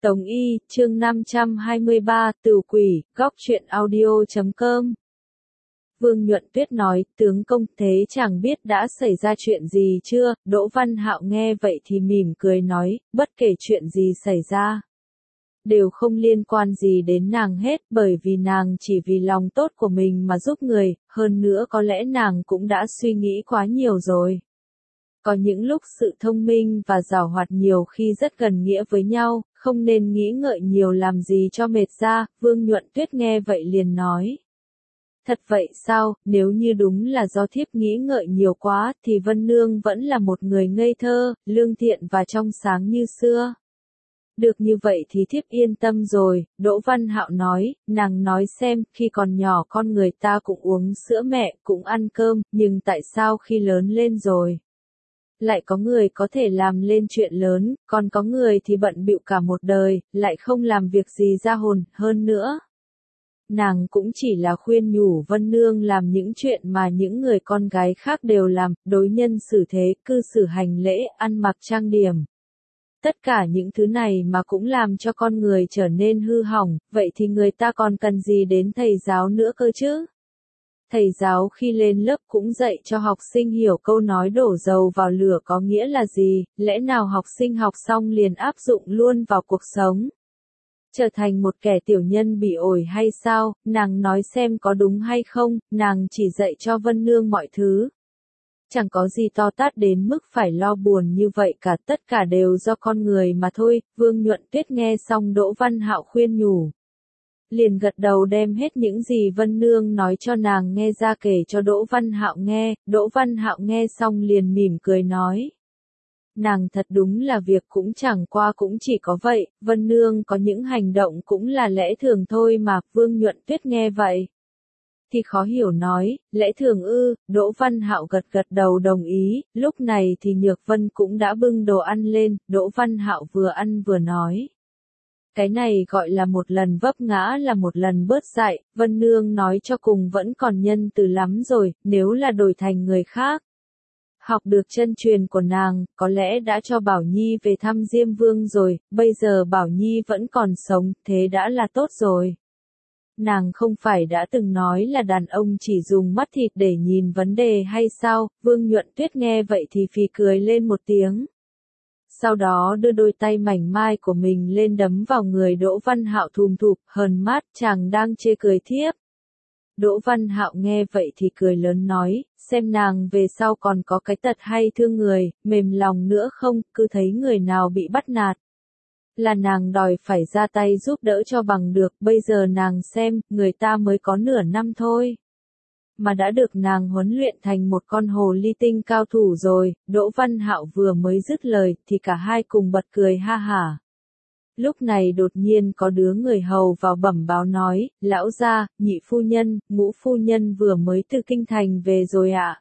Tống Y, chương 523, Tửu Quỷ, góc truyện audio.com. Vương Nhuận Tuyết nói, tướng công thế chẳng biết đã xảy ra chuyện gì chưa, Đỗ Văn Hạo nghe vậy thì mỉm cười nói, bất kể chuyện gì xảy ra, đều không liên quan gì đến nàng hết, bởi vì nàng chỉ vì lòng tốt của mình mà giúp người, hơn nữa có lẽ nàng cũng đã suy nghĩ quá nhiều rồi. Có những lúc sự thông minh và giàu hoạt nhiều khi rất gần nghĩa với nhau, không nên nghĩ ngợi nhiều làm gì cho mệt ra, Vương Nhuận Tuyết nghe vậy liền nói. Thật vậy sao, nếu như đúng là do thiếp nghĩ ngợi nhiều quá, thì Vân Nương vẫn là một người ngây thơ, lương thiện và trong sáng như xưa. Được như vậy thì thiếp yên tâm rồi, Đỗ Văn Hạo nói, nàng nói xem, khi còn nhỏ con người ta cũng uống sữa mẹ, cũng ăn cơm, nhưng tại sao khi lớn lên rồi? Lại có người có thể làm lên chuyện lớn, còn có người thì bận bịu cả một đời, lại không làm việc gì ra hồn, hơn nữa. Nàng cũng chỉ là khuyên nhủ Vân Nương làm những chuyện mà những người con gái khác đều làm, đối nhân xử thế, cư xử hành lễ, ăn mặc trang điểm. Tất cả những thứ này mà cũng làm cho con người trở nên hư hỏng, vậy thì người ta còn cần gì đến thầy giáo nữa cơ chứ? Thầy giáo khi lên lớp cũng dạy cho học sinh hiểu câu nói đổ dầu vào lửa có nghĩa là gì, lẽ nào học sinh học xong liền áp dụng luôn vào cuộc sống? Trở thành một kẻ tiểu nhân bị ổi hay sao, nàng nói xem có đúng hay không, nàng chỉ dạy cho Vân Nương mọi thứ. Chẳng có gì to tát đến mức phải lo buồn như vậy cả, tất cả đều do con người mà thôi. Vương Nhuận Tuyết nghe xong Đỗ Văn Hạo khuyên nhủ, liền gật đầu đem hết những gì Vân Nương nói cho nàng nghe ra kể cho Đỗ Văn Hạo nghe, Đỗ Văn Hạo nghe xong liền mỉm cười nói. Nàng thật đúng là việc cũng chẳng qua cũng chỉ có vậy, Vân Nương có những hành động cũng là lẽ thường thôi mà, Vương Nhuận Tuyết nghe vậy. Thì khó hiểu nói, lẽ thường ư, Đỗ Văn Hạo gật gật đầu đồng ý, lúc này thì Nhược Vân cũng đã bưng đồ ăn lên, Đỗ Văn Hạo vừa ăn vừa nói. Cái này gọi là một lần vấp ngã là một lần bớt dại, Vân Nương nói cho cùng vẫn còn nhân từ lắm rồi, nếu là đổi thành người khác. Học được chân truyền của nàng, có lẽ đã cho Bảo Nhi về thăm Diêm Vương rồi, bây giờ Bảo Nhi vẫn còn sống, thế đã là tốt rồi. Nàng không phải đã từng nói là đàn ông chỉ dùng mắt thịt để nhìn vấn đề hay sao, Vương Nhuận Tuyết nghe vậy thì phì cười lên một tiếng. Sau đó đưa đôi tay mảnh mai của mình lên đấm vào người Đỗ Văn Hạo thùm thụp, hờn mát, chàng đang chê cười thiếp. Đỗ Văn Hạo nghe vậy thì cười lớn nói, xem nàng về sau còn có cái tật hay thương người, mềm lòng nữa không, cứ thấy người nào bị bắt nạt. Là nàng đòi phải ra tay giúp đỡ cho bằng được, bây giờ nàng xem, người ta mới có nửa năm thôi. Mà đã được nàng huấn luyện thành một con hồ ly tinh cao thủ rồi, Đỗ Văn Hạo vừa mới dứt lời thì cả hai cùng bật cười ha hả. Lúc này đột nhiên có đứa người hầu vào bẩm báo nói, lão gia, nhị phu nhân, ngũ phu nhân vừa mới từ kinh thành về rồi ạ.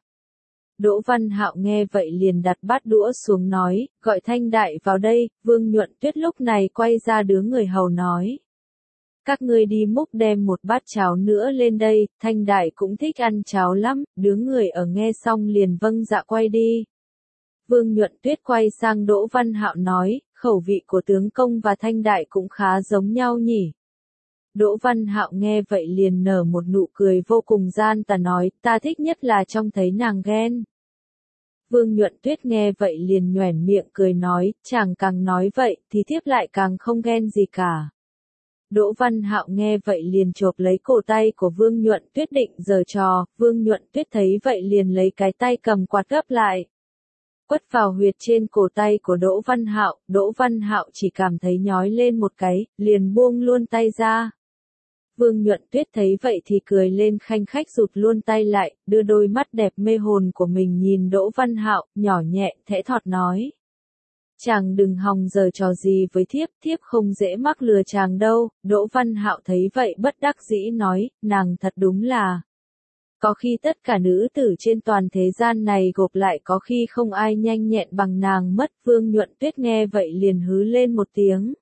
Đỗ Văn Hạo nghe vậy liền đặt bát đũa xuống nói, gọi Thanh Đại vào đây, Vương Nhuận Tuyết lúc này quay ra đứa người hầu nói. Các ngươi đi múc đem một bát cháo nữa lên đây, Thanh Đại cũng thích ăn cháo lắm, đứa người ở nghe xong liền vâng dạ quay đi. Vương Nhuận Tuyết quay sang Đỗ Văn Hạo nói, khẩu vị của tướng công và Thanh Đại cũng khá giống nhau nhỉ. Đỗ Văn Hạo nghe vậy liền nở một nụ cười vô cùng gian tà nói, ta thích nhất là trông thấy nàng ghen. Vương Nhuận Tuyết nghe vậy liền nhoẻn miệng cười nói, chàng càng nói vậy thì thiếp lại càng không ghen gì cả. Đỗ Văn Hạo nghe vậy liền chộp lấy cổ tay của Vương Nhuận Tuyết định giở trò, Vương Nhuận Tuyết thấy vậy liền lấy cái tay cầm quạt gấp lại. Quất vào huyệt trên cổ tay của Đỗ Văn Hạo chỉ cảm thấy nhói lên một cái, liền buông luôn tay ra. Vương Nhuận Tuyết thấy vậy thì cười lên khanh khách rụt luôn tay lại, đưa đôi mắt đẹp mê hồn của mình nhìn Đỗ Văn Hạo, nhỏ nhẹ, thẽ thọt nói. Chàng đừng hòng giở trò gì với thiếp không dễ mắc lừa chàng đâu, Đỗ Văn Hạo thấy vậy bất đắc dĩ nói, nàng thật đúng là. Có khi tất cả nữ tử trên toàn thế gian này gộp lại có khi không ai nhanh nhẹn bằng nàng mất, Vương Nhuận Tuyết nghe vậy liền hứ lên một tiếng.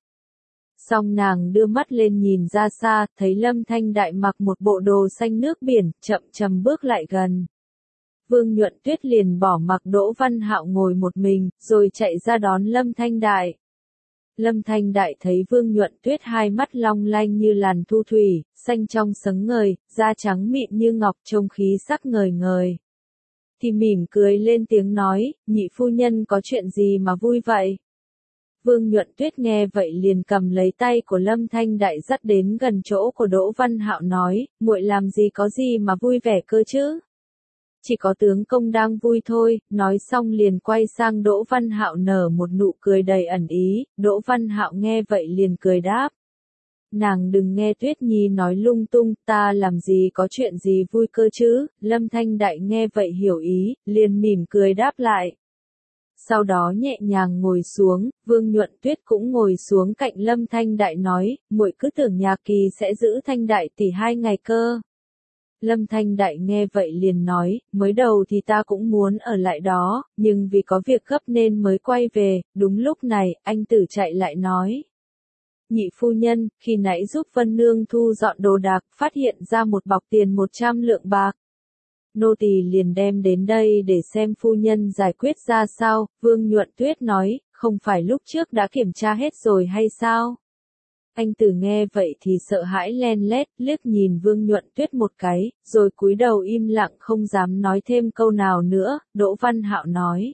Xong nàng đưa mắt lên nhìn ra xa, thấy Lâm Thanh Đại mặc một bộ đồ xanh nước biển, chậm chậm bước lại gần. Vương Nhuận Tuyết liền bỏ mặc Đỗ Văn Hạo ngồi một mình, rồi chạy ra đón Lâm Thanh Đại. Lâm Thanh Đại thấy Vương Nhuận Tuyết hai mắt long lanh như làn thu thủy, xanh trong sáng ngời, da trắng mịn như ngọc trông khí sắc ngời ngời. Thì mỉm cười lên tiếng nói, nhị phu nhân có chuyện gì mà vui vậy? Vương Nhuận Tuyết nghe vậy liền cầm lấy tay của Lâm Thanh Đại dắt đến gần chỗ của Đỗ Văn Hạo nói, muội làm gì có gì mà vui vẻ cơ chứ? Chỉ có tướng công đang vui thôi, nói xong liền quay sang Đỗ Văn Hạo nở một nụ cười đầy ẩn ý, Đỗ Văn Hạo nghe vậy liền cười đáp. Nàng đừng nghe Tuyết Nhi nói lung tung, ta làm gì có chuyện gì vui cơ chứ? Lâm Thanh Đại nghe vậy hiểu ý, liền mỉm cười đáp lại. Sau đó nhẹ nhàng ngồi xuống, Vương Nhuận Tuyết cũng ngồi xuống cạnh Lâm Thanh Đại nói, muội cứ tưởng nhà Kỳ sẽ giữ Thanh Đại tỷ 2 ngày cơ. Lâm Thanh Đại nghe vậy liền nói, mới đầu thì ta cũng muốn ở lại đó, nhưng vì có việc gấp nên mới quay về, đúng lúc này, anh Tử chạy lại nói. Nhị phu nhân, khi nãy giúp Vân Nương thu dọn đồ đạc, phát hiện ra một bọc tiền 100 lượng bạc. Nô tỳ liền đem đến đây để xem phu nhân giải quyết ra sao, Vương Nhuận Tuyết nói, không phải lúc trước đã kiểm tra hết rồi hay sao? Anh Tử nghe vậy thì sợ hãi len lét, liếc nhìn Vương Nhuận Tuyết một cái, rồi cúi đầu im lặng không dám nói thêm câu nào nữa, Đỗ Văn Hạo nói.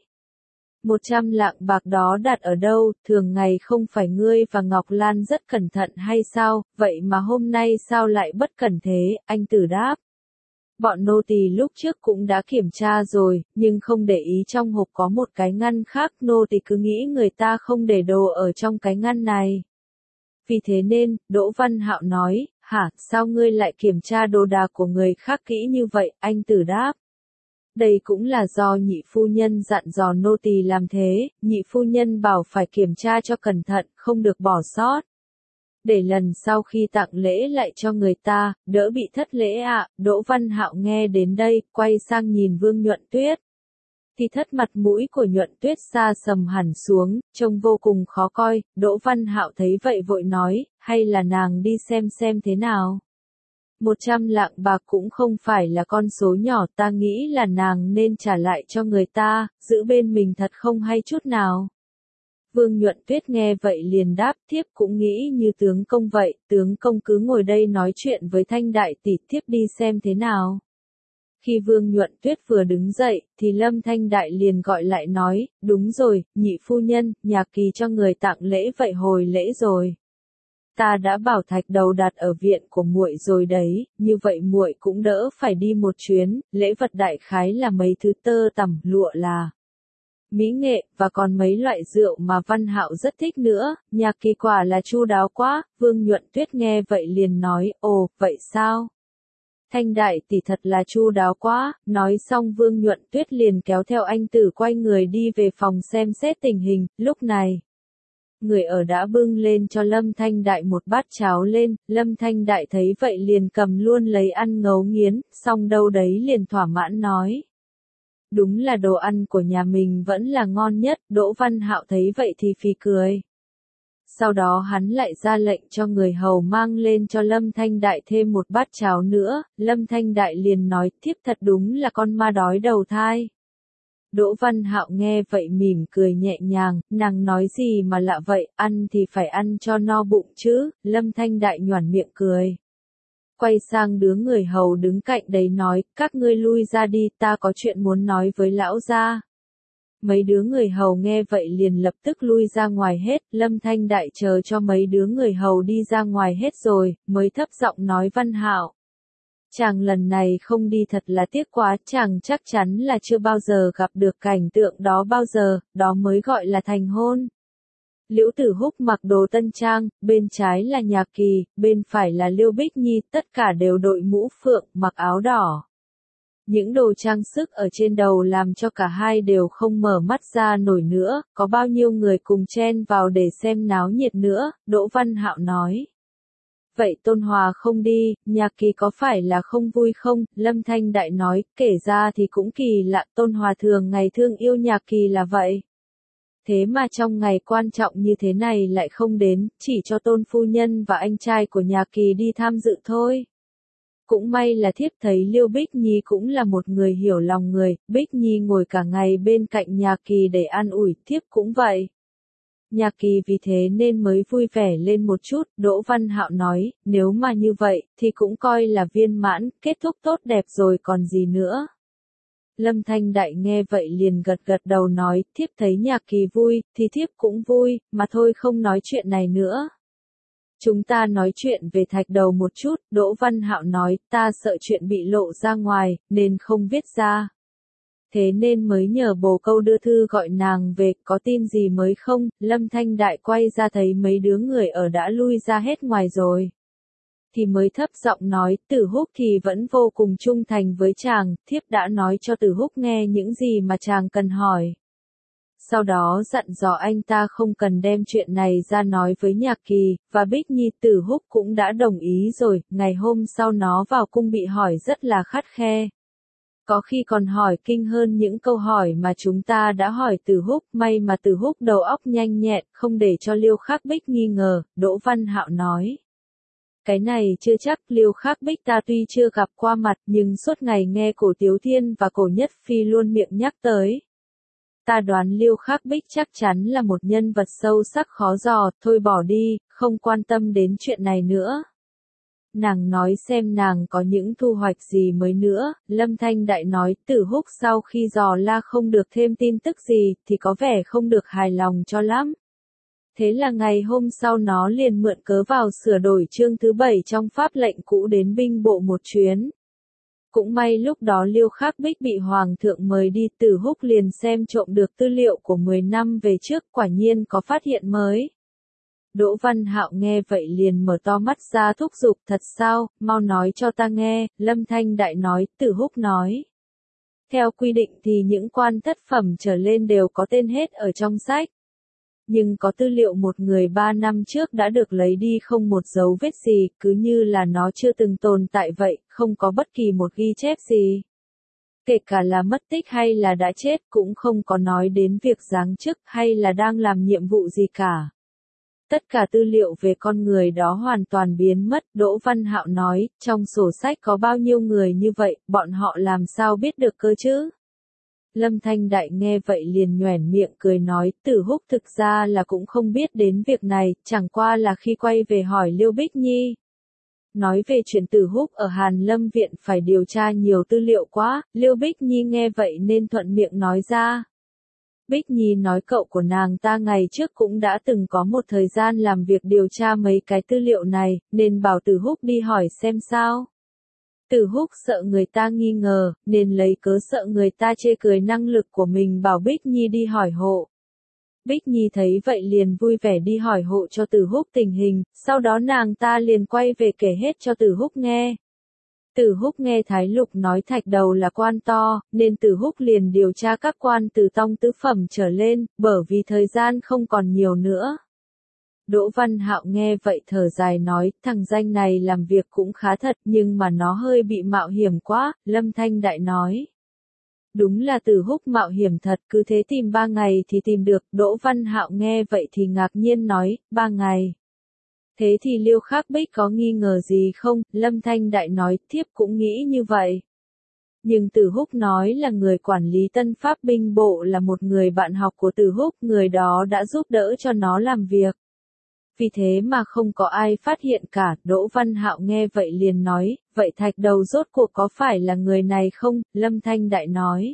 100 lạng bạc đó đặt ở đâu, thường ngày không phải ngươi và Ngọc Lan rất cẩn thận hay sao, vậy mà hôm nay sao lại bất cẩn thế, anh Tử đáp. Bọn nô tỳ lúc trước cũng đã kiểm tra rồi, nhưng không để ý trong hộp có một cái ngăn khác, nô tỳ cứ nghĩ người ta không để đồ ở trong cái ngăn này. Vì thế nên, Đỗ Văn Hạo nói, hả, sao ngươi lại kiểm tra đồ đạc của người khác kỹ như vậy, anh Tử đáp. Đây cũng là do nhị phu nhân dặn dò nô tỳ làm thế, nhị phu nhân bảo phải kiểm tra cho cẩn thận, không được bỏ sót. Để lần sau khi tặng lễ lại cho người ta, đỡ bị thất lễ ạ. Đỗ Văn Hạo nghe đến đây, quay sang nhìn Vương Nhuận Tuyết. Thì thất mặt mũi của Nhuận Tuyết xa sầm hẳn xuống, trông vô cùng khó coi, Đỗ Văn Hạo thấy vậy vội nói, hay là nàng đi xem thế nào. 100 lạng bạc cũng không phải là con số nhỏ, ta nghĩ là nàng nên trả lại cho người ta, giữ bên mình thật không hay chút nào. Vương Nhuận Tuyết nghe vậy liền đáp, thiếp cũng nghĩ như tướng công vậy, tướng công cứ ngồi đây nói chuyện với Thanh Đại tỷ, thiếp đi xem thế nào. Khi Vương Nhuận Tuyết vừa đứng dậy, thì Lâm Thanh Đại liền gọi lại nói, đúng rồi, nhị phu nhân, nhà Kỳ cho người tặng lễ vậy hồi lễ rồi. Ta đã bảo thạch đầu đặt ở viện của muội rồi đấy, như vậy muội cũng đỡ phải đi một chuyến, lễ vật đại khái là mấy thứ tơ tằm, lụa là mỹ nghệ, và còn mấy loại rượu mà Văn Hạo rất thích nữa, nhà Kỳ quả là chu đáo quá, Vương Nhuận Tuyết nghe vậy liền nói, ồ, vậy sao? Thanh Đại tỷ thật là chu đáo quá, nói xong Vương Nhuận Tuyết liền kéo theo anh Tử quay người đi về phòng xem xét tình hình, lúc này. Người ở đã bưng lên cho Lâm Thanh Đại một bát cháo lên, Lâm Thanh Đại thấy vậy liền cầm luôn lấy ăn ngấu nghiến, xong đâu đấy liền thỏa mãn nói. Đúng là đồ ăn của nhà mình vẫn là ngon nhất, Đỗ Văn Hạo thấy vậy thì phì cười. Sau đó hắn lại ra lệnh cho người hầu mang lên cho Lâm Thanh Đại thêm một bát cháo nữa, Lâm Thanh Đại liền nói, thiếp thật đúng là con ma đói đầu thai. Đỗ Văn Hạo nghe vậy mỉm cười nhẹ nhàng, nàng nói gì mà lạ vậy, ăn thì phải ăn cho no bụng chứ, Lâm Thanh Đại nhoẻn miệng cười. Quay sang đứa người hầu đứng cạnh đấy nói, các ngươi lui ra đi, ta có chuyện muốn nói với lão gia. Mấy đứa người hầu nghe vậy liền lập tức lui ra ngoài hết, Lâm Thanh Đại chờ cho mấy đứa người hầu đi ra ngoài hết rồi, mới thấp giọng nói Văn Hạo. Chàng lần này không đi thật là tiếc quá, chàng chắc chắn là chưa bao giờ gặp được cảnh tượng đó bao giờ, đó mới gọi là thành hôn. Liễu Tử Húc mặc đồ tân trang, bên trái là nhà Kỳ, bên phải là Liêu Bích Nhi, tất cả đều đội mũ phượng, mặc áo đỏ. Những đồ trang sức ở trên đầu làm cho cả hai đều không mở mắt ra nổi nữa, có bao nhiêu người cùng chen vào để xem náo nhiệt nữa, Đỗ Văn Hạo nói. Vậy Tôn Hòa không đi, nhà Kỳ có phải là không vui không? Lâm Thanh Đại nói, kể ra thì cũng kỳ lạ, Tôn Hòa thường ngày thương yêu nhà Kỳ là vậy. Thế mà trong ngày quan trọng như thế này lại không đến, chỉ cho Tôn phu nhân và anh trai của nhà Kỳ đi tham dự thôi. Cũng may là thiếp thấy Liêu Bích Nhi cũng là một người hiểu lòng người, Bích Nhi ngồi cả ngày bên cạnh nhà Kỳ để an ủi, thiếp cũng vậy. Nhạc Kỳ vì thế nên mới vui vẻ lên một chút, Đỗ Văn Hạo nói, nếu mà như vậy, thì cũng coi là viên mãn, kết thúc tốt đẹp rồi còn gì nữa. Lâm Thanh Đại nghe vậy liền gật gật đầu nói, thiếp thấy Nhạc Kỳ vui, thì thiếp cũng vui, mà thôi không nói chuyện này nữa. Chúng ta nói chuyện về Thạch Đầu một chút, Đỗ Văn Hạo nói, ta sợ chuyện bị lộ ra ngoài, nên không viết ra. Thế nên mới nhờ bồ câu đưa thư gọi nàng về, có tin gì mới không? Lâm Thanh Đại quay ra thấy mấy đứa người ở đã lui ra hết ngoài rồi. Thì mới thấp giọng nói, Tử Húc thì vẫn vô cùng trung thành với chàng, thiếp đã nói cho Tử Húc nghe những gì mà chàng cần hỏi. Sau đó dặn dò anh ta không cần đem chuyện này ra nói với Nhạc Kỳ, và Bích Nhi. Tử Húc cũng đã đồng ý rồi, ngày hôm sau nó vào cung bị hỏi rất là khắt khe. Có khi còn hỏi kinh hơn những câu hỏi mà chúng ta đã hỏi Tử Húc, may mà Tử Húc đầu óc nhanh nhẹn, không để cho Liêu Khắc Bích nghi ngờ, Đỗ Văn Hạo nói. Cái này chưa chắc, Liêu Khắc Bích ta tuy chưa gặp qua mặt nhưng suốt ngày nghe Cổ Tiếu Thiên và Cổ Nhất Phi luôn miệng nhắc tới. Ta đoán Liêu Khắc Bích chắc chắn là một nhân vật sâu sắc khó dò, thôi bỏ đi, không quan tâm đến chuyện này nữa. Nàng nói xem nàng có những thu hoạch gì mới nữa, Lâm Thanh Đại nói, Tử Húc sau khi dò la không được thêm tin tức gì, thì có vẻ không được hài lòng cho lắm. Thế là ngày hôm sau nó liền mượn cớ vào sửa đổi chương thứ 7 trong pháp lệnh cũ đến binh bộ một chuyến. Cũng may lúc đó Liêu Khắc Bích bị Hoàng thượng mời đi, Tử Húc liền xem trộm được tư liệu của 10 năm về trước, quả nhiên có phát hiện mới. Đỗ Văn Hạo nghe vậy liền mở to mắt ra thúc giục, thật sao, mau nói cho ta nghe. Lâm Thanh Đại nói, Tử Húc nói. Theo quy định thì những quan thất phẩm trở lên đều có tên hết ở trong sách. Nhưng có tư liệu một người 3 năm trước đã được lấy đi không một dấu vết gì, cứ như là nó chưa từng tồn tại vậy, không có bất kỳ một ghi chép gì. Kể cả là mất tích hay là đã chết cũng không có nói đến việc giáng chức hay là đang làm nhiệm vụ gì cả. Tất cả tư liệu về con người đó hoàn toàn biến mất, Đỗ Văn Hạo nói, trong sổ sách có bao nhiêu người như vậy, bọn họ làm sao biết được cơ chứ? Lâm Thanh Đại nghe vậy liền nhoẻn miệng cười nói, Tử Húc thực ra là cũng không biết đến việc này, chẳng qua là khi quay về hỏi Liêu Bích Nhi. Nói về chuyện Tử Húc ở Hàn Lâm Viện phải điều tra nhiều tư liệu quá, Liêu Bích Nhi nghe vậy nên thuận miệng nói ra. Bích Nhi nói cậu của nàng ta ngày trước cũng đã từng có một thời gian làm việc điều tra mấy cái tư liệu này, nên bảo Tử Húc đi hỏi xem sao. Tử Húc sợ người ta nghi ngờ, nên lấy cớ sợ người ta chê cười năng lực của mình bảo Bích Nhi đi hỏi hộ. Bích Nhi thấy vậy liền vui vẻ đi hỏi hộ cho Tử Húc tình hình, sau đó nàng ta liền quay về kể hết cho Tử Húc nghe. Tử Húc nghe Thái Lục nói Thạch Đầu là quan to, nên Tử Húc liền điều tra các quan từ tông tứ phẩm trở lên, bởi vì thời gian không còn nhiều nữa. Đỗ Văn Hạo nghe vậy thở dài nói, thằng danh này làm việc cũng khá thật nhưng mà nó hơi bị mạo hiểm quá, Lâm Thanh Đại nói. Đúng là Tử Húc mạo hiểm thật, cứ thế tìm 3 ngày thì tìm được, Đỗ Văn Hạo nghe vậy thì ngạc nhiên nói, 3 ngày. Thế thì Liêu Khắc Bích có nghi ngờ gì không? Lâm Thanh Đại nói, thiếp cũng nghĩ như vậy. Nhưng Tử Húc nói là người quản lý Tân Pháp binh bộ là một người bạn học của Tử Húc, người đó đã giúp đỡ cho nó làm việc. Vì thế mà không có ai phát hiện cả, Đỗ Văn Hạo nghe vậy liền nói, vậy Thạch Đầu rốt cuộc có phải là người này không? Lâm Thanh Đại nói.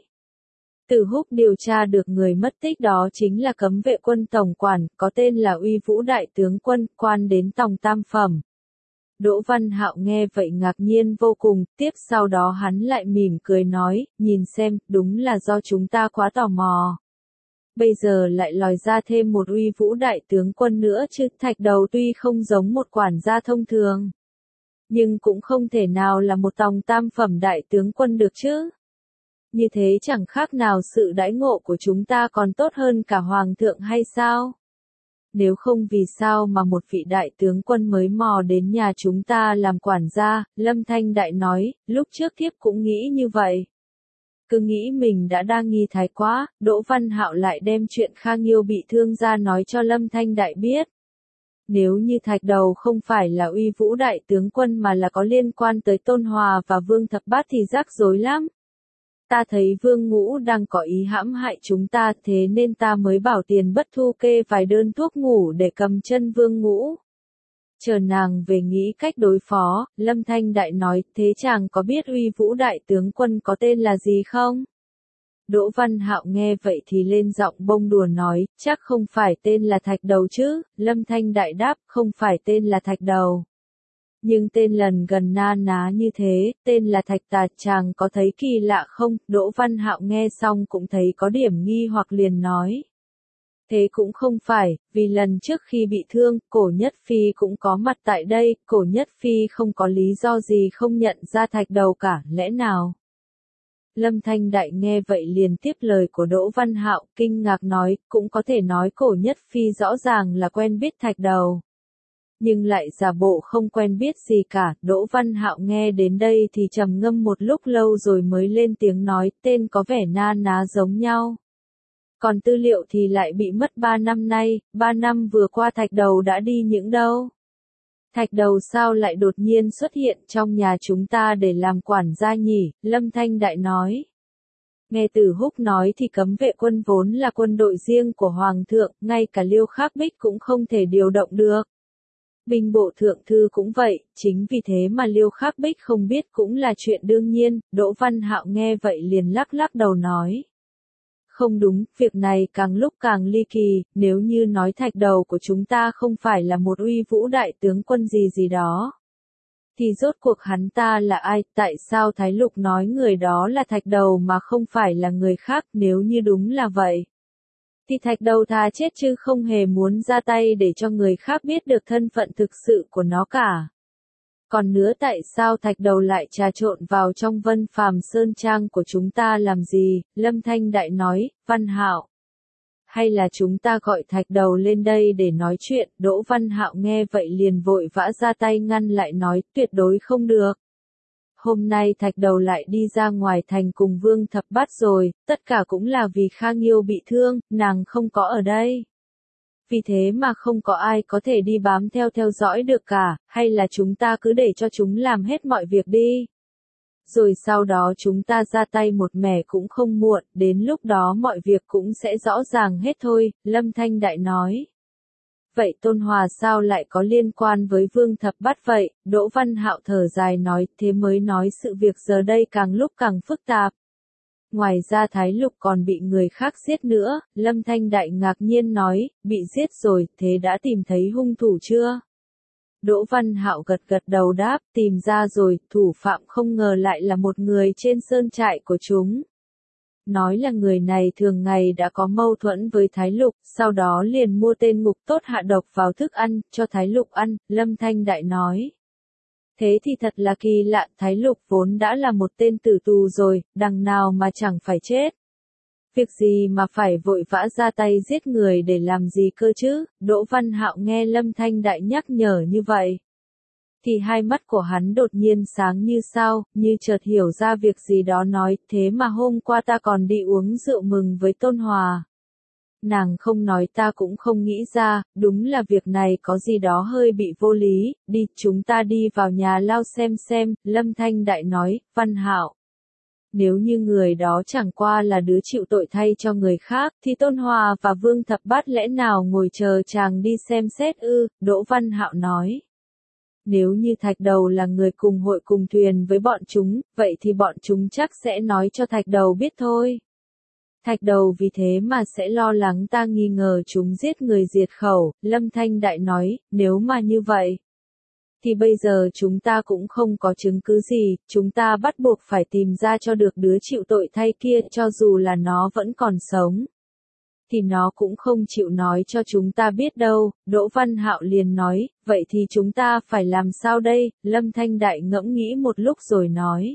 Tử Húc điều tra được người mất tích đó chính là cấm vệ quân tổng quản, có tên là Uy Vũ Đại Tướng Quân, quan đến tòng tam phẩm. Đỗ Văn Hạo nghe vậy ngạc nhiên vô cùng, tiếp sau đó hắn lại mỉm cười nói, nhìn xem, đúng là do chúng ta quá tò mò. Bây giờ lại lòi ra thêm một Uy Vũ Đại Tướng Quân nữa chứ, Thạch Đầu tuy không giống một quản gia thông thường. Nhưng cũng không thể nào là một tòng tam phẩm đại tướng quân được chứ. Như thế chẳng khác nào sự đãi ngộ của chúng ta còn tốt hơn cả hoàng thượng hay sao? Nếu không vì sao mà một vị đại tướng quân mới mò đến nhà chúng ta làm quản gia, Lâm Thanh Đại nói, lúc trước thiếp cũng nghĩ như vậy. Cứ nghĩ mình đã đa nghi thái quá, Đỗ Văn Hạo lại đem chuyện Kha Nghiêu bị thương ra nói cho Lâm Thanh Đại biết. Nếu như Thạch Đầu không phải là Uy Vũ Đại tướng quân mà là có liên quan tới Tôn Hòa và Vương Thập Bát thì rắc rối lắm. Ta thấy Vương Ngũ đang có ý hãm hại chúng ta, thế nên ta mới bảo Tiền Bất Thu kê vài đơn thuốc ngủ để cầm chân Vương Ngũ. Chờ nàng về nghĩ cách đối phó, Lâm Thanh Đại nói, thế chàng có biết Uy Vũ đại tướng quân có tên là gì không? Đỗ Văn Hạo nghe vậy thì lên giọng bông đùa nói, chắc không phải tên là Thạch Đầu chứ. Lâm Thanh Đại đáp, không phải tên là Thạch Đầu. Nhưng tên lần gần na ná như thế, tên là Thạch Tà, chàng có thấy kỳ lạ không? Đỗ Văn Hạo nghe xong cũng thấy có điểm nghi hoặc liền nói. Thế cũng không phải, vì lần trước khi bị thương, Cổ Nhất Phi cũng có mặt tại đây, Cổ Nhất Phi không có lý do gì không nhận ra Thạch Đầu cả, lẽ nào? Lâm Thanh Đại nghe vậy liền tiếp lời của Đỗ Văn Hạo, kinh ngạc nói, cũng có thể nói Cổ Nhất Phi rõ ràng là quen biết Thạch Đầu. Nhưng lại giả bộ không quen biết gì cả. Đỗ Văn Hạo nghe đến đây thì trầm ngâm một lúc lâu rồi mới lên tiếng nói, tên có vẻ na ná giống nhau. Còn tư liệu thì lại bị mất 3 năm nay, 3 năm vừa qua Thạch Đầu đã đi những đâu? Thạch Đầu sao lại đột nhiên xuất hiện trong nhà chúng ta để làm quản gia nhỉ? Lâm Thanh Đại nói. Nghe Từ Húc nói thì cấm vệ quân vốn là quân đội riêng của Hoàng thượng, ngay cả Liêu Khắc Bích cũng không thể điều động được. Binh bộ thượng thư cũng vậy, chính vì thế mà Liêu Khắc Bích không biết cũng là chuyện đương nhiên. Đỗ Văn Hạo nghe vậy liền lắc lắc đầu nói. Không đúng, việc này càng lúc càng ly kỳ, nếu như nói Thạch Đầu của chúng ta không phải là một Uy Vũ đại tướng quân gì gì đó. Thì rốt cuộc hắn ta là ai, tại sao Thái Lục nói người đó là Thạch Đầu mà không phải là người khác, nếu như đúng là vậy? Thì Thạch Đầu thà chết chứ không hề muốn ra tay để cho người khác biết được thân phận thực sự của nó cả. Còn nữa tại sao Thạch Đầu lại trà trộn vào trong Vân Phàm Sơn Trang của chúng ta làm gì? Lâm Thanh Đại nói, Văn Hạo. Hay là chúng ta gọi Thạch Đầu lên đây để nói chuyện? Đỗ Văn Hạo nghe vậy liền vội vã ra tay ngăn lại nói, tuyệt đối không được. Hôm nay Thạch Đầu lại đi ra ngoài thành cùng Vương Thập Bát rồi, tất cả cũng là vì Kha Nghiêu bị thương, nàng không có ở đây. Vì thế mà không có ai có thể đi bám theo dõi được cả, hay là chúng ta cứ để cho chúng làm hết mọi việc đi. Rồi sau đó chúng ta ra tay một mẻ cũng không muộn, đến lúc đó mọi việc cũng sẽ rõ ràng hết thôi, Lâm Thanh Đại nói. Vậy Tôn Hòa sao lại có liên quan với Vương Thập Bát vậy? Đỗ Văn Hạo thở dài nói, thế mới nói sự việc giờ đây càng lúc càng phức tạp. Ngoài ra Thái Lục còn bị người khác giết nữa, Lâm Thanh Đại ngạc nhiên nói, bị giết rồi, thế đã tìm thấy hung thủ chưa? Đỗ Văn Hạo gật gật đầu đáp, tìm ra rồi, thủ phạm không ngờ lại là một người trên sơn trại của chúng. Nói là người này thường ngày đã có mâu thuẫn với Thái Lục, sau đó liền mua tên ngục tốt hạ độc vào thức ăn, cho Thái Lục ăn, Lâm Thanh Đại nói. Thế thì thật là kỳ lạ, Thái Lục vốn đã là một tên tử tù rồi, đằng nào mà chẳng phải chết. Việc gì mà phải vội vã ra tay giết người để làm gì cơ chứ? Đỗ Văn Hạo nghe Lâm Thanh Đại nhắc nhở như vậy. Thì hai mắt của hắn đột nhiên sáng như sao, như chợt hiểu ra việc gì đó nói, thế mà hôm qua ta còn đi uống rượu mừng với Tôn Hòa. Nàng không nói ta cũng không nghĩ ra, đúng là việc này có gì đó hơi bị vô lý, đi, chúng ta đi vào nhà lao xem, Lâm Thanh Đại nói, Văn Hạo. Nếu như người đó chẳng qua là đứa chịu tội thay cho người khác, thì Tôn Hòa và Vương Thập Bát lẽ nào ngồi chờ chàng đi xem xét ư? Đỗ Văn Hạo nói. Nếu như Thạch Đầu là người cùng hội cùng thuyền với bọn chúng, vậy thì bọn chúng chắc sẽ nói cho Thạch Đầu biết thôi. Thạch Đầu vì thế mà sẽ lo lắng ta nghi ngờ chúng giết người diệt khẩu, Lâm Thanh Đại nói, nếu mà như vậy. Thì bây giờ chúng ta cũng không có chứng cứ gì, chúng ta bắt buộc phải tìm ra cho được đứa chịu tội thay kia, cho dù là nó vẫn còn sống. Thì nó cũng không chịu nói cho chúng ta biết đâu, Đỗ Văn Hạo liền nói, vậy thì chúng ta phải làm sao đây? Lâm Thanh Đại ngẫm nghĩ một lúc rồi nói.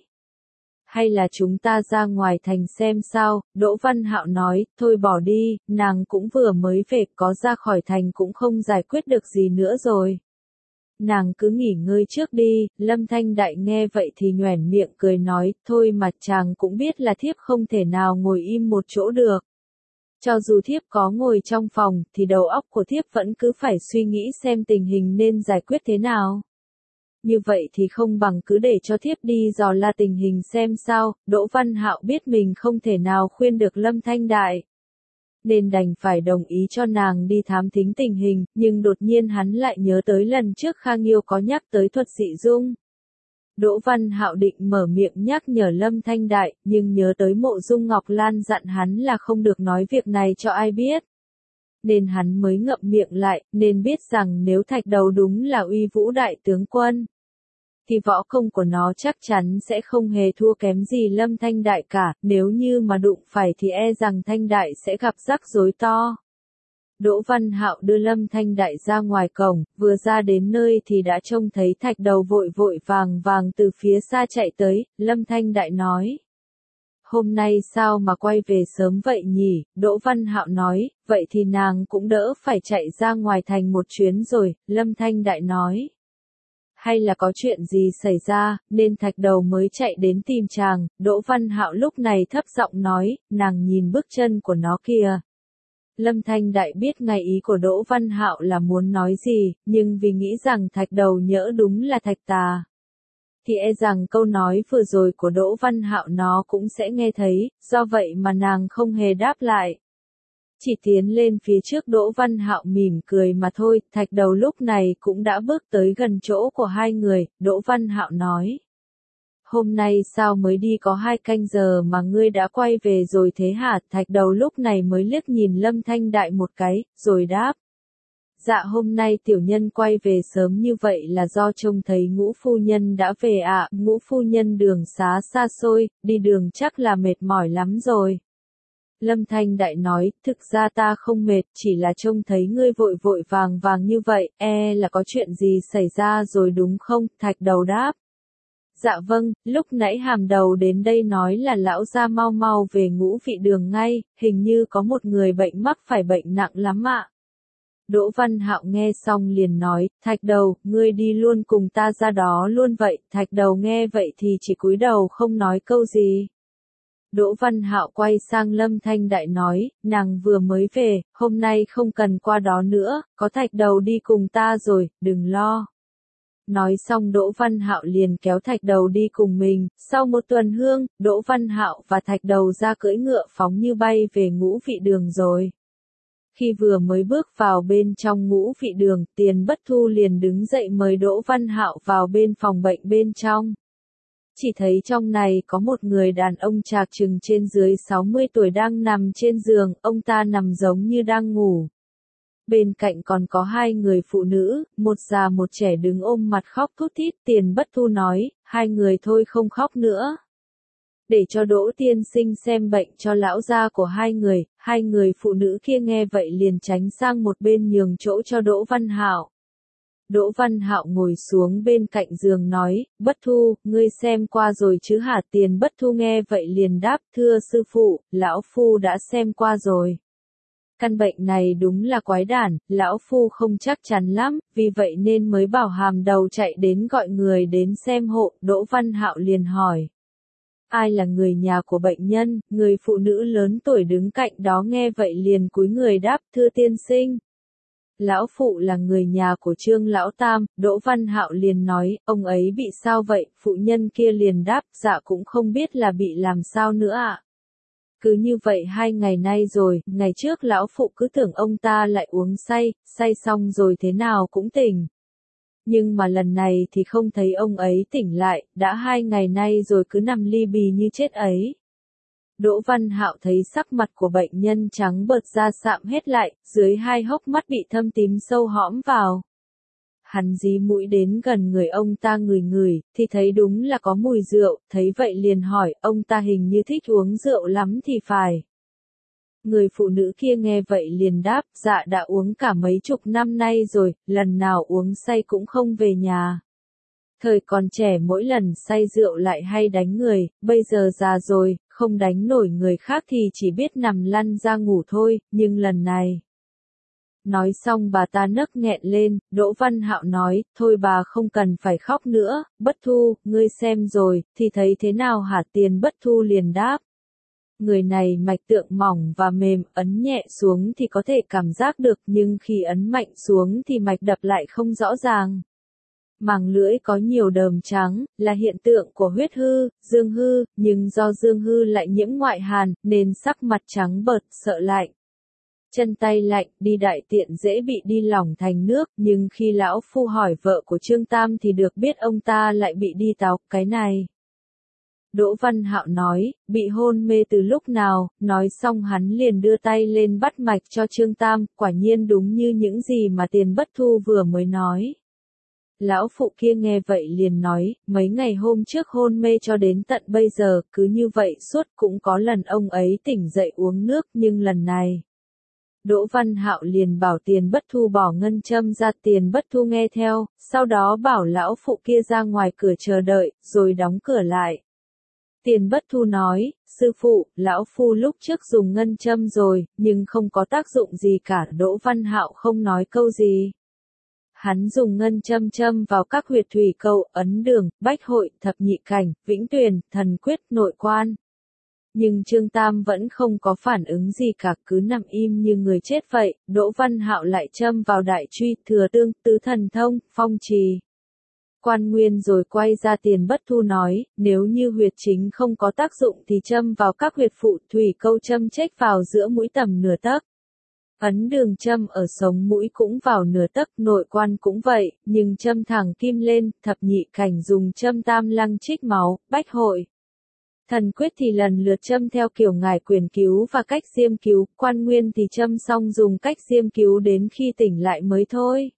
Hay là chúng ta ra ngoài thành xem sao? Đỗ Văn Hạo nói, thôi bỏ đi, nàng cũng vừa mới về, có ra khỏi thành cũng không giải quyết được gì nữa rồi. Nàng cứ nghỉ ngơi trước đi. Lâm Thanh Đại nghe vậy thì nhoẻn miệng cười nói, thôi mà chàng cũng biết là thiếp không thể nào ngồi im một chỗ được. Cho dù thiếp có ngồi trong phòng, thì đầu óc của thiếp vẫn cứ phải suy nghĩ xem tình hình nên giải quyết thế nào. Như vậy thì không bằng cứ để cho thiếp đi dò la tình hình xem sao. Đỗ Văn Hạo biết mình không thể nào khuyên được Lâm Thanh Đại, nên đành phải đồng ý cho nàng đi thám thính tình hình, nhưng đột nhiên hắn lại nhớ tới lần trước Khang Nghiêu có nhắc tới thuật dị dung. Đỗ Văn Hạo định mở miệng nhắc nhở Lâm Thanh Đại, nhưng nhớ tới Mộ Dung Ngọc Lan dặn hắn là không được nói việc này cho ai biết, nên hắn mới ngậm miệng lại, nên biết rằng nếu Thạch Đầu đúng là uy vũ đại tướng quân, thì võ công của nó chắc chắn sẽ không hề thua kém gì Lâm Thanh Đại cả, nếu như mà đụng phải thì e rằng Thanh Đại sẽ gặp rắc rối to. Đỗ Văn Hạo đưa Lâm Thanh Đại ra ngoài cổng, vừa ra đến nơi thì đã trông thấy Thạch Đầu vội vội vàng vàng từ phía xa chạy tới. Lâm Thanh Đại nói: "Hôm nay sao mà quay về sớm vậy nhỉ?" Đỗ Văn Hạo nói: "Vậy thì nàng cũng đỡ phải chạy ra ngoài thành một chuyến rồi." Lâm Thanh Đại nói: "Hay là có chuyện gì xảy ra, nên Thạch Đầu mới chạy đến tìm chàng." Đỗ Văn Hạo lúc này thấp giọng nói: "Nàng nhìn bước chân của nó kìa." Lâm Thanh Đại biết ngay ý của Đỗ Văn Hạo là muốn nói gì, nhưng vì nghĩ rằng Thạch Đầu nhỡ đúng là Thạch Tà, thì e rằng câu nói vừa rồi của Đỗ Văn Hạo nó cũng sẽ nghe thấy, do vậy mà nàng không hề đáp lại. Chỉ tiến lên phía trước Đỗ Văn Hạo mỉm cười mà thôi. Thạch Đầu lúc này cũng đã bước tới gần chỗ của hai người. Đỗ Văn Hạo nói: "Hôm nay sao mới đi có 2 canh giờ mà ngươi đã quay về rồi thế hả?" Thạch Đầu lúc này mới liếc nhìn Lâm Thanh Đại một cái, rồi đáp: "Dạ hôm nay tiểu nhân quay về sớm như vậy là do trông thấy Ngũ phu nhân đã về ạ." Ngũ phu nhân đường xá xa xôi, đi đường chắc là mệt mỏi lắm rồi. Lâm Thanh Đại nói: "Thực ra ta không mệt, chỉ là trông thấy ngươi vội vội vàng vàng như vậy, e là có chuyện gì xảy ra rồi đúng không?" Thạch Đầu đáp: "Dạ vâng, lúc nãy Hàm Đầu đến đây nói là lão gia mau mau về Ngũ Vị Đường ngay, hình như có một người bệnh mắc phải bệnh nặng lắm ạ." Đỗ Văn Hạo nghe xong liền nói: "Thạch Đầu, ngươi đi luôn cùng ta ra đó luôn vậy." Thạch Đầu nghe vậy thì chỉ cúi đầu không nói câu gì. Đỗ Văn Hạo quay sang Lâm Thanh Đại nói: "Nàng vừa mới về, hôm nay không cần qua đó nữa, có Thạch Đầu đi cùng ta rồi, đừng lo." Nói xong Đỗ Văn Hạo liền kéo Thạch Đầu đi cùng mình. Sau một tuần hương, Đỗ Văn Hạo và Thạch Đầu ra cưỡi ngựa phóng như bay về Ngũ Vị Đường rồi. Khi vừa mới bước vào bên trong Ngũ Vị Đường, Tiền Bất Thu liền đứng dậy mời Đỗ Văn Hạo vào bên phòng bệnh bên trong. Chỉ thấy trong này có một người đàn ông chạc chừng trên dưới 60 tuổi đang nằm trên giường, ông ta nằm giống như đang ngủ. Bên cạnh còn có 2 người phụ nữ, một già một trẻ đứng ôm mặt khóc thút thít. Tiền Bất Thu nói: "Hai người thôi không khóc nữa. Để cho Đỗ tiên sinh xem bệnh cho lão gia của hai người." 2 người phụ nữ kia nghe vậy liền tránh sang một bên nhường chỗ cho Đỗ Văn Hạo. Đỗ Văn Hạo ngồi xuống bên cạnh giường nói: "Bất Thu, ngươi xem qua rồi chứ hả?" Tiền Bất Thu nghe vậy liền đáp: "Thưa sư phụ, lão phu đã xem qua rồi. Căn bệnh này đúng là quái đản, lão phu không chắc chắn lắm, vì vậy nên mới bảo Hàm Đầu chạy đến gọi người đến xem hộ." Đỗ Văn Hạo liền hỏi: "Ai là người nhà của bệnh nhân?" Người phụ nữ lớn tuổi đứng cạnh đó nghe vậy liền cúi người đáp: "Thưa tiên sinh, lão phụ là người nhà của Trương lão tam." Đỗ Văn Hạo liền nói: "Ông ấy bị sao vậy?" Phụ nhân kia liền đáp: "Dạ cũng không biết là bị làm sao nữa ạ. Cứ như vậy 2 ngày nay rồi, ngày trước lão phụ cứ tưởng ông ta lại uống say, say xong rồi thế nào cũng tỉnh. Nhưng mà lần này thì không thấy ông ấy tỉnh lại, đã 2 ngày nay rồi cứ nằm li bì như chết ấy." Đỗ Văn Hạo thấy sắc mặt của bệnh nhân trắng bợt ra sạm hết lại, dưới 2 hốc mắt bị thâm tím sâu hõm vào. Hắn dí mũi đến gần người ông ta ngửi ngửi, thì thấy đúng là có mùi rượu, thấy vậy liền hỏi: "Ông ta hình như thích uống rượu lắm thì phải." Người phụ nữ kia nghe vậy liền đáp: "Dạ đã uống cả mấy chục năm nay rồi, lần nào uống say cũng không về nhà. Thời còn trẻ mỗi lần say rượu lại hay đánh người, bây giờ già rồi, không đánh nổi người khác thì chỉ biết nằm lăn ra ngủ thôi, nhưng lần này." Nói xong bà ta nấc nghẹn lên. Đỗ Văn Hạo nói: "Thôi bà không cần phải khóc nữa, Bất Thu, ngươi xem rồi, thì thấy thế nào hả?" Tiền Bất Thu liền đáp: "Người này mạch tượng mỏng và mềm, ấn nhẹ xuống thì có thể cảm giác được, nhưng khi ấn mạnh xuống thì mạch đập lại không rõ ràng." Màng lưỡi có nhiều đờm trắng, là hiện tượng của huyết hư, dương hư, nhưng do dương hư lại nhiễm ngoại hàn, nên sắc mặt trắng bợt, sợ lạnh. Chân tay lạnh, đi đại tiện dễ bị đi lỏng thành nước, nhưng khi lão phu hỏi vợ của Trương Tam thì được biết ông ta lại bị đi táo, cái này. Đỗ Văn Hạo nói, bị hôn mê từ lúc nào, nói xong hắn liền đưa tay lên bắt mạch cho Trương Tam, quả nhiên đúng như những gì mà Tiền Bất Thu vừa mới nói. Lão phụ kia nghe vậy liền nói, mấy ngày hôm trước hôn mê cho đến tận bây giờ, cứ như vậy suốt, cũng có lần ông ấy tỉnh dậy uống nước, nhưng lần này. Đỗ Văn Hạo liền bảo Tiền Bất Thu bỏ ngân châm ra, Tiền Bất Thu nghe theo, sau đó bảo lão phụ kia ra ngoài cửa chờ đợi, rồi đóng cửa lại. Tiền Bất Thu nói, sư phụ, lão phu lúc trước dùng ngân châm rồi, nhưng không có tác dụng gì cả. Đỗ Văn Hạo không nói câu gì. Hắn dùng ngân châm châm vào các huyệt thủy cầu, ấn đường, bách hội, thập nhị cảnh, vĩnh tuyền, thần quyết, nội quan. Nhưng Trương Tam vẫn không có phản ứng gì cả, cứ nằm im như người chết vậy. Đỗ Văn Hạo lại châm vào đại truy, thừa tương, tứ thần thông, phong trì. Quan Nguyên rồi quay ra Tiền Bất Thu nói, nếu như huyệt chính không có tác dụng thì châm vào các huyệt phụ, thủy câu châm chếch vào giữa mũi tầm nửa tấc. Ấn đường châm ở sống mũi cũng vào nửa tấc, nội quan cũng vậy, nhưng châm thẳng kim lên, thập nhị cảnh dùng châm tam lăng trích máu, bách hội. Thần quyết thì lần lượt châm theo kiểu ngải quyền cứu và cách diêm cứu, Quan Nguyên thì châm xong dùng cách diêm cứu đến khi tỉnh lại mới thôi.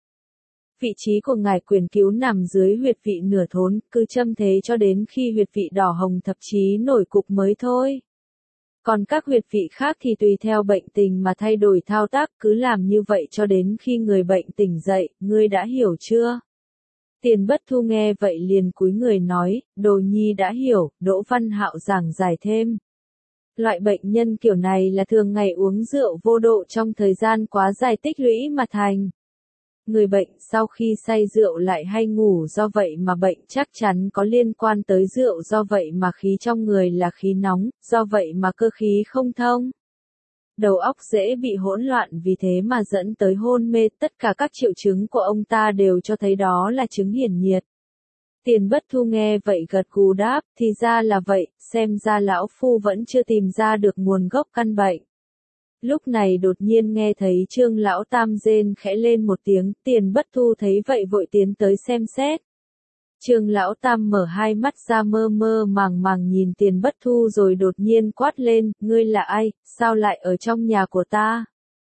Vị trí của ngải quyền cứu nằm dưới huyệt vị nửa thốn, cứ châm thế cho đến khi huyệt vị đỏ hồng thậm chí nổi cục mới thôi. Còn các huyệt vị khác thì tùy theo bệnh tình mà thay đổi thao tác, cứ làm như vậy cho đến khi người bệnh tỉnh dậy, ngươi đã hiểu chưa? Tiền Bất Thu nghe vậy liền cúi người nói, đồ nhi đã hiểu. Đỗ Văn Hạo giảng giải thêm. Loại bệnh nhân kiểu này là thường ngày uống rượu vô độ trong thời gian quá dài tích lũy mà thành. Người bệnh sau khi say rượu lại hay ngủ, do vậy mà bệnh chắc chắn có liên quan tới rượu, do vậy mà khí trong người là khí nóng, do vậy mà cơ khí không thông. Đầu óc dễ bị hỗn loạn, vì thế mà dẫn tới hôn mê. Tất cả các triệu chứng của ông ta đều cho thấy đó là chứng hiển nhiệt. Tiền Bất Thu nghe vậy gật gù đáp, thì ra là vậy, xem ra lão phu vẫn chưa tìm ra được nguồn gốc căn bệnh. Lúc này đột nhiên nghe thấy Trương Lão Tam rên khẽ lên một tiếng, Tiền Bất Thu thấy vậy vội tiến tới xem xét. Trương Lão Tam mở hai mắt ra mơ mơ màng màng nhìn Tiền Bất Thu rồi đột nhiên quát lên, ngươi là ai, sao lại ở trong nhà của ta?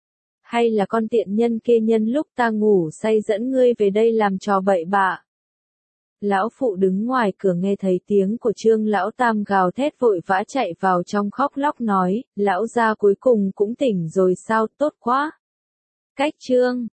Hay là con tiện nhân kia nhân lúc ta ngủ say dẫn ngươi về đây làm trò bậy bạ? Lão phụ đứng ngoài cửa nghe thấy tiếng của Trương Lão Tam gào thét vội vã chạy vào trong khóc lóc nói, lão gia cuối cùng cũng tỉnh rồi sao, tốt quá. Cách Trương